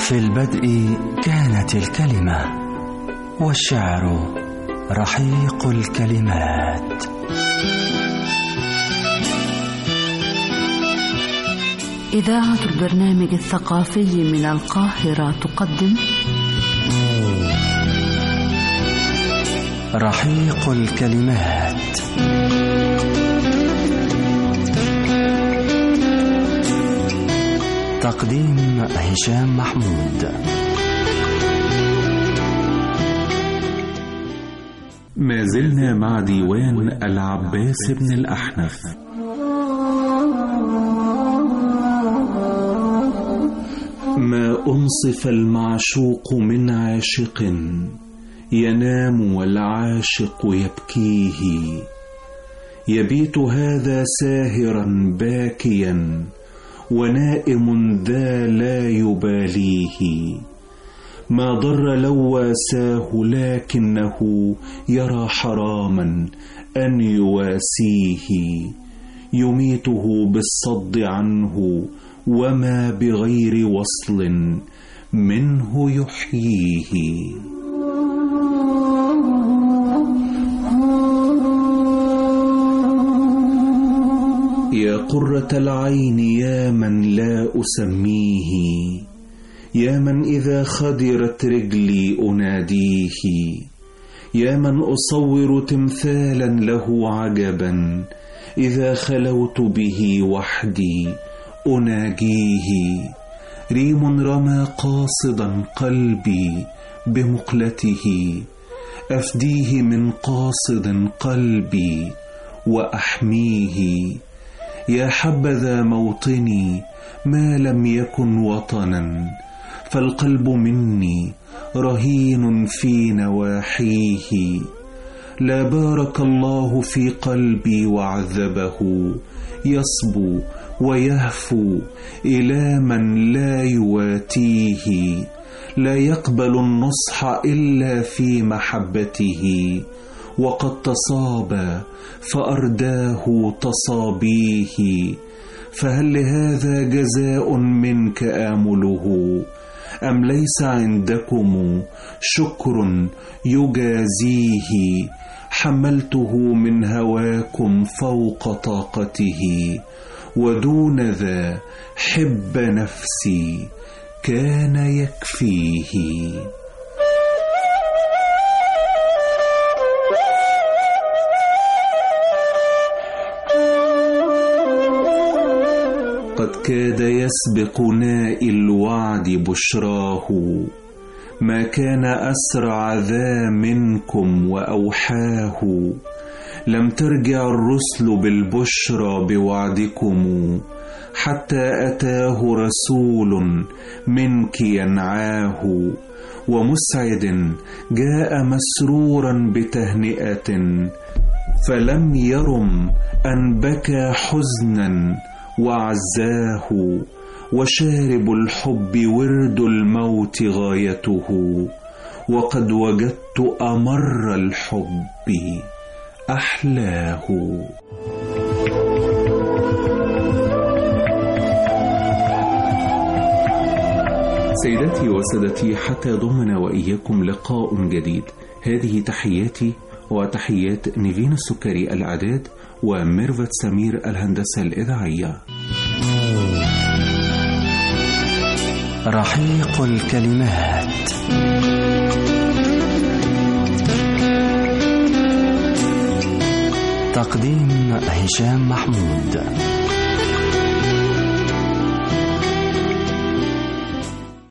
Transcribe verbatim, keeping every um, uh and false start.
في البدء كانت الكلمة، والشعر رحيق الكلمات. إذاعة البرنامج الثقافي من القاهرة تقدم رحيق الكلمات. تقديم هشام محمود. ما زلنا مع ديوان العباس بن الأحنف. ما أنصف المعشوق من عاشق، ينام والعاشق يبكيه، يبيت هذا ساهرا باكيا، ونائم ذا لا يباليه. ما ضر لو واساه، لكنه يرى حراما أن يواسيه، يميته بالصد عنه، وما بغير وصل منه يحييه. يا قرة العين يا من لا أسميه، يا من إذا خدرت رجلي أناديه، يا من أصور تمثالا له عجبا، إذا خلوت به وحدي أناجيه. ريم رمى قاصدا قلبي بمقلته، أفديه من قاصد قلبي وأحميه. يا حبذا موطني ما لم يكن وطنا، فالقلب مني رهين في نواحيه. لا بارك الله في قلبي وعذبه، يصبو ويهفو إلى من لا يواتيه. لا يقبل النصح إلا في محبته، وقد تصاب فأرداه تصابيه. فهل لهذا جزاء منك آمله، أم ليس عندكم شكر يجازيه؟ حملته من هواكم فوق طاقته، ودون ذا حب نفسي كان يكفيه. قد كاد يسبق نائي الوعد بشراه، ما كان أسرع ذا منكم وأوحاه. لم ترجع الرسل بالبشرى بوعدكم، حتى أتاه رسول منك ينعاه. ومسعد جاء مسرورا بتهنئة، فلم يرم أن بكى حزنا وعزاه. وشارب الحب ورد الموت غايته، وقد وجدت أمر الحب أحلاه. سيداتي وسادتي، حتى ضمنا وإياكم لقاء جديد. هذه تحياتي وتحيات نيفين السكري الإعداد، وميرفت سمير الهندسة الإذاعية. رحيق الكلمات. تقديم هشام محمود.